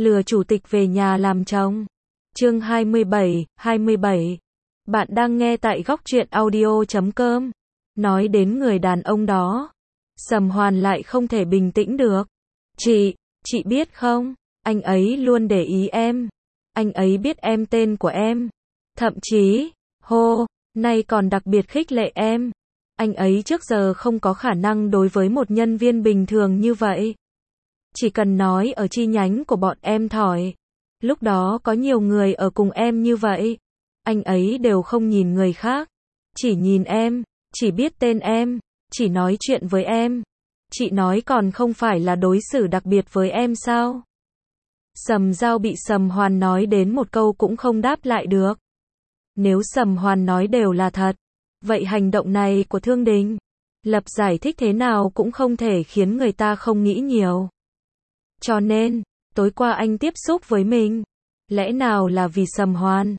Lừa chủ tịch về nhà làm chồng. Chương 27. Bạn đang nghe tại góc truyện audio.com. Nói đến người đàn ông đó, Sầm Hoàn lại không thể bình tĩnh được. Chị biết không, anh ấy luôn để ý em. Anh ấy biết em tên của em. Thậm chí, nay còn đặc biệt khích lệ em. Anh ấy trước giờ không có khả năng đối với một nhân viên bình thường như vậy. Chỉ cần nói ở chi nhánh của bọn em thỏi. Lúc đó có nhiều người ở cùng em như vậy. Anh ấy đều không nhìn người khác. Chỉ nhìn em, chỉ biết tên em, chỉ nói chuyện với em. Chị nói còn không phải là đối xử đặc biệt với em sao? Sầm Dao bị Sầm Hoàn nói đến một câu cũng không đáp lại được. Nếu Sầm Hoàn nói đều là thật, vậy hành động này của Thương Đình, Lập giải thích thế nào cũng không thể khiến người ta không nghĩ nhiều. Cho nên, tối qua anh tiếp xúc với mình, lẽ nào là vì Sầm Hoàn?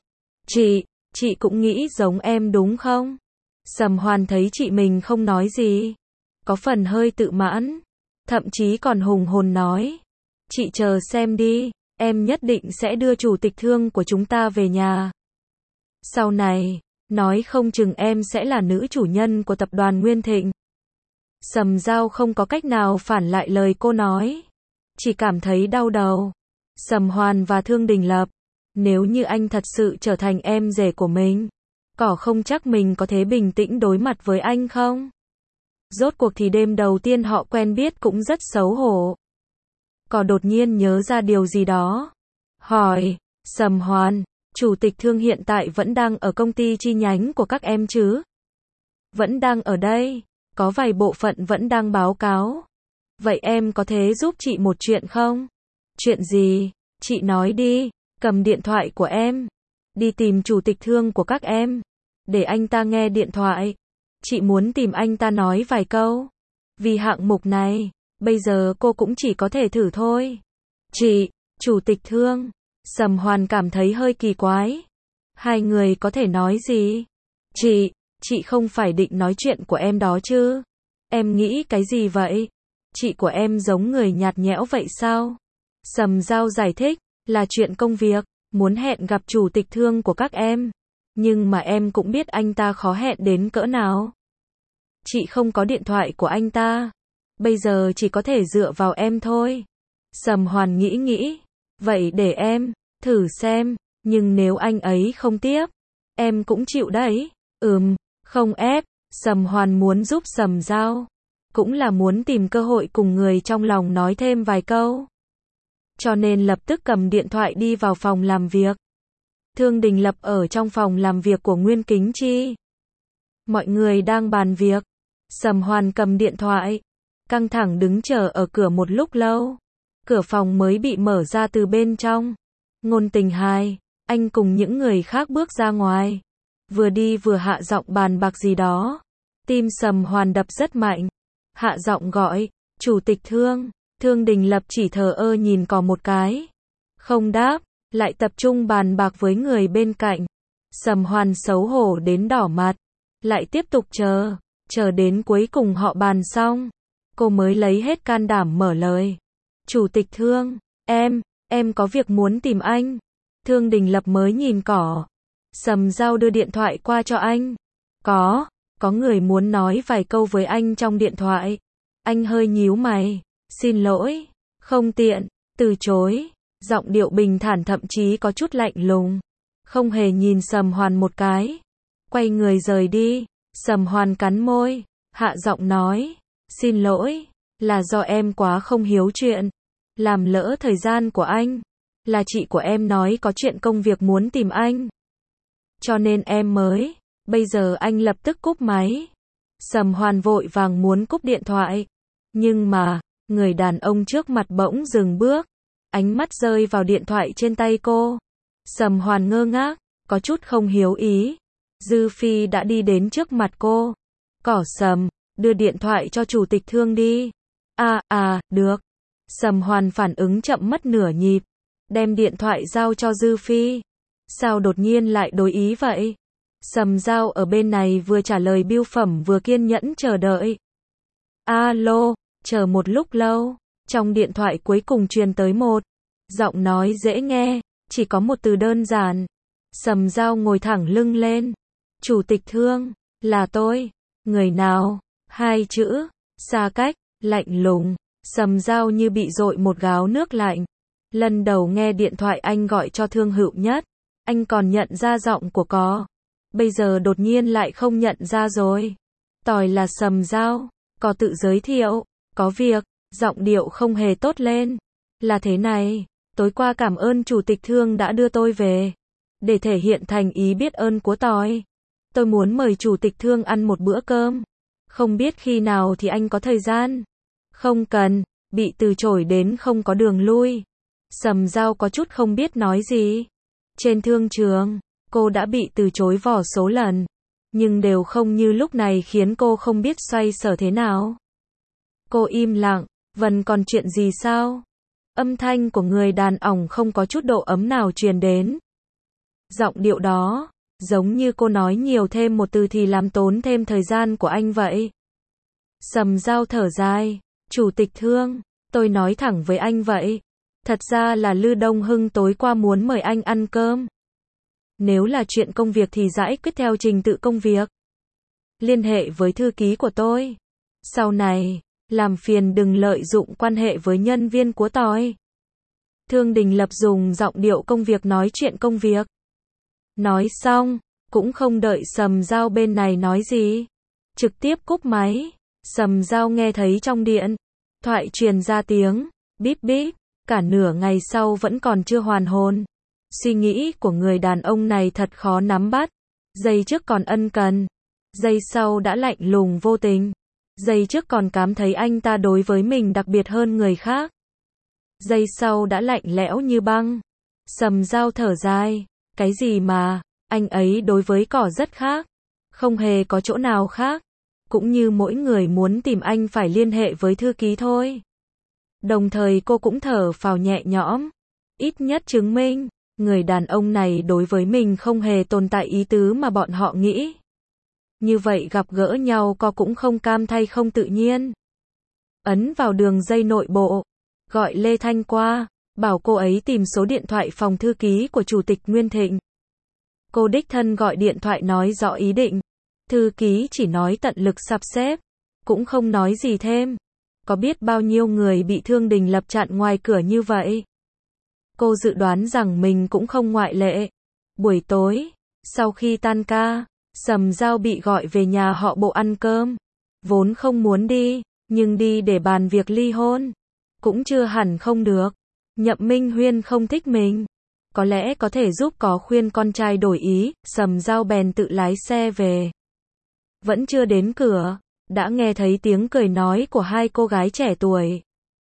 Chị cũng nghĩ giống em đúng không? Sầm Hoàn thấy chị mình không nói gì, có phần hơi tự mãn, thậm chí còn hùng hồn nói. Chị chờ xem đi, em nhất định sẽ đưa chủ tịch Thương của chúng ta về nhà. Sau này, nói không chừng em sẽ là nữ chủ nhân của tập đoàn Nguyên Thịnh. Sầm Dao không có cách nào phản lại lời cô nói, chỉ cảm thấy đau đầu. Sầm Hoàn và Thương Đình Lập, nếu như anh thật sự trở thành em rể của mình, có không chắc mình có thể bình tĩnh đối mặt với anh không? Rốt cuộc thì đêm đầu tiên họ quen biết cũng rất xấu hổ. Có đột nhiên nhớ ra điều gì đó, hỏi, Sầm Hoàn, chủ tịch Thương hiện tại vẫn đang ở công ty chi nhánh của các em chứ? Vẫn đang ở đây, có vài bộ phận vẫn đang báo cáo. Vậy em có thể giúp chị một chuyện không? Chuyện gì? Chị nói đi, cầm điện thoại của em, đi tìm chủ tịch Thương của các em, để anh ta nghe điện thoại. Chị muốn tìm anh ta nói vài câu. Vì hạng mục này, bây giờ cô cũng chỉ có thể thử thôi. Chủ tịch Thương. Sầm Hoàn cảm thấy hơi kỳ quái. Hai người có thể nói gì? Chị không phải định nói chuyện của em đó chứ? Em nghĩ cái gì vậy? Chị của em giống người nhạt nhẽo vậy sao? Sầm Dao giải thích, là chuyện công việc, muốn hẹn gặp chủ tịch Thương của các em. Nhưng mà em cũng biết anh ta khó hẹn đến cỡ nào. Chị không có điện thoại của anh ta. Bây giờ chỉ có thể dựa vào em thôi. Sầm Hoàn nghĩ. Vậy để em thử xem, nhưng nếu anh ấy không tiếp, em cũng chịu đấy. Không ép. Sầm Hoàn muốn giúp Sầm Dao, cũng là muốn tìm cơ hội cùng người trong lòng nói thêm vài câu. Cho nên lập tức cầm điện thoại đi vào phòng làm việc. Thương Đình Lập ở trong phòng làm việc của Nguyên Kính Chi. Mọi người đang bàn việc. Sầm Hoàn cầm điện thoại, căng thẳng đứng chờ ở cửa một lúc lâu. Cửa phòng mới bị mở ra từ bên trong. Ngôn Tình Hai, anh cùng những người khác bước ra ngoài. Vừa đi vừa hạ giọng bàn bạc gì đó. Tim Sầm Hoàn đập rất mạnh. Hạ giọng gọi, chủ tịch Thương. Thương Đình Lập chỉ thờ ơ nhìn cò một cái, không đáp, lại tập trung bàn bạc với người bên cạnh. Sầm Hoàn xấu hổ đến đỏ mặt, lại tiếp tục chờ đến cuối cùng họ bàn xong, cô mới lấy hết can đảm mở lời. Chủ tịch Thương, em có việc muốn tìm anh. Thương Đình Lập mới nhìn cỏ. Sầm Dao đưa điện thoại qua cho anh. Có người muốn nói vài câu với anh trong điện thoại. Anh hơi nhíu mày. Xin lỗi, không tiện, từ chối. Giọng điệu bình thản thậm chí có chút lạnh lùng. Không hề nhìn Sầm Hoàn một cái. Quay người rời đi. Sầm Hoàn cắn môi, hạ giọng nói. Xin lỗi, là do em quá không hiếu chuyện, làm lỡ thời gian của anh. Là chị của em nói có chuyện công việc muốn tìm anh, cho nên em mới. Bây giờ anh lập tức cúp máy. Sầm Hoàn vội vàng muốn cúp điện thoại. Nhưng mà, người đàn ông trước mặt bỗng dừng bước. Ánh mắt rơi vào điện thoại trên tay cô. Sầm Hoàn ngơ ngác, có chút không hiếu ý. Dư Phi đã đi đến trước mặt cô. Cỏ Sầm, đưa điện thoại cho chủ tịch Thương đi. Được. Sầm Hoàn phản ứng chậm mất nửa nhịp. Đem điện thoại giao cho Dư Phi. Sao đột nhiên lại đổi ý vậy? Sầm Dao ở bên này vừa trả lời bưu phẩm vừa kiên nhẫn chờ đợi. Alo, chờ một lúc lâu. Trong điện thoại cuối cùng truyền tới một Giọng nói dễ nghe, chỉ có một từ đơn giản. Sầm Dao ngồi thẳng lưng lên. Chủ tịch Thương, là tôi. Người nào? Hai chữ, xa cách, lạnh lùng. Sầm Dao như bị dội một gáo nước lạnh. Lần đầu nghe điện thoại anh gọi cho Thương Hữu Nhất, anh còn nhận ra giọng của có. Bây giờ đột nhiên lại không nhận ra rồi. Tỏi là Sầm Dao, có tự giới thiệu, có việc, giọng điệu không hề tốt lên. Là thế này, tối qua cảm ơn Chủ tịch Thương đã đưa tôi về. Để thể hiện thành ý biết ơn của tôi muốn mời Chủ tịch Thương ăn một bữa cơm. Không biết khi nào thì anh có thời gian. Không cần, bị từ chối đến không có đường lui. Sầm Dao có chút không biết nói gì. Trên thương trường, cô đã bị từ chối vô số lần, nhưng đều không như lúc này khiến cô không biết xoay sở thế nào. Cô im lặng, Vân còn chuyện gì sao? Âm thanh của người đàn ông không có chút độ ấm nào truyền đến. Giọng điệu đó, giống như cô nói nhiều thêm một từ thì làm tốn thêm thời gian của anh vậy. Sầm Dao thở dài, Chủ tịch Thương, tôi nói thẳng với anh vậy. Thật ra là Lư Đông Hưng tối qua muốn mời anh ăn cơm. Nếu là chuyện công việc thì giải quyết theo trình tự công việc. Liên hệ với thư ký của tôi. Sau này, làm phiền đừng lợi dụng quan hệ với nhân viên của tôi. Thương Đình Lập dùng giọng điệu công việc nói chuyện công việc. Nói xong, cũng không đợi Sầm Dao bên này nói gì. Trực tiếp cúp máy. Sầm Dao nghe thấy trong điện thoại truyền ra tiếng bíp bíp. Cả nửa ngày sau vẫn còn chưa hoàn hồn. Suy nghĩ của người đàn ông này thật khó nắm bắt. Giây trước còn ân cần, giây sau đã lạnh lùng vô tình. Giây trước còn cảm thấy anh ta đối với mình đặc biệt hơn người khác. Giây sau đã lạnh lẽo như băng. Sầm Dao thở dài. Cái gì mà, anh ấy đối với cỏ rất khác. Không hề có chỗ nào khác. Cũng như mỗi người muốn tìm anh phải liên hệ với thư ký thôi. Đồng thời cô cũng thở phào nhẹ nhõm. Ít nhất chứng minh, người đàn ông này đối với mình không hề tồn tại ý tứ mà bọn họ nghĩ. Như vậy gặp gỡ nhau cô cũng không cam thay không tự nhiên. Ấn vào đường dây nội bộ, gọi Lê Thanh qua, bảo cô ấy tìm số điện thoại phòng thư ký của Chủ tịch Nguyên Thịnh. Cô đích thân gọi điện thoại nói rõ ý định. Thư ký chỉ nói tận lực sắp xếp, cũng không nói gì thêm. Có biết bao nhiêu người bị Thương Đình Lập chặn ngoài cửa như vậy? Cô dự đoán rằng mình cũng không ngoại lệ. Buổi tối, sau khi tan ca, Sầm Dao bị gọi về nhà họ Bộ ăn cơm. Vốn không muốn đi, nhưng đi để bàn việc ly hôn. Cũng chưa hẳn không được. Nhậm Minh Huyên không thích mình. Có lẽ có thể giúp có khuyên con trai đổi ý, Sầm Dao bèn tự lái xe về. Vẫn chưa đến cửa, đã nghe thấy tiếng cười nói của hai cô gái trẻ tuổi.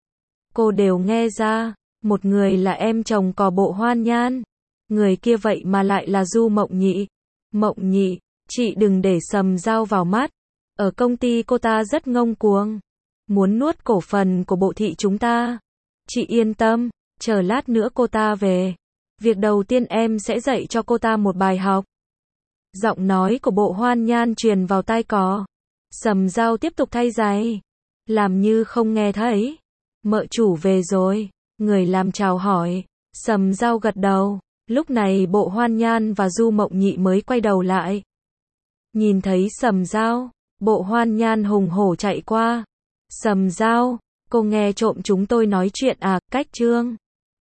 Cô đều nghe ra, một người là em chồng của Bộ Hoan Nhan, người kia vậy mà lại là Du Mộng Nhị. Mộng Nhị, chị đừng để Sầm Dao vào mắt. Ở công ty cô ta rất ngông cuồng, muốn nuốt cổ phần của Bộ thị chúng ta. Chị yên tâm, chờ lát nữa cô ta về. Việc đầu tiên em sẽ dạy cho cô ta một bài học. Giọng nói của Bộ Hoan Nhan truyền vào tai có. Sầm Dao tiếp tục thay giày, làm như không nghe thấy. Mợ chủ về rồi, người làm chào hỏi. Sầm Dao gật đầu. Lúc này Bộ Hoan Nhan và Du Mộng Nhị mới quay đầu lại. Nhìn thấy Sầm Dao, Bộ Hoan Nhan hùng hổ chạy qua. Sầm Dao, cô nghe trộm chúng tôi nói chuyện à? Cách Trương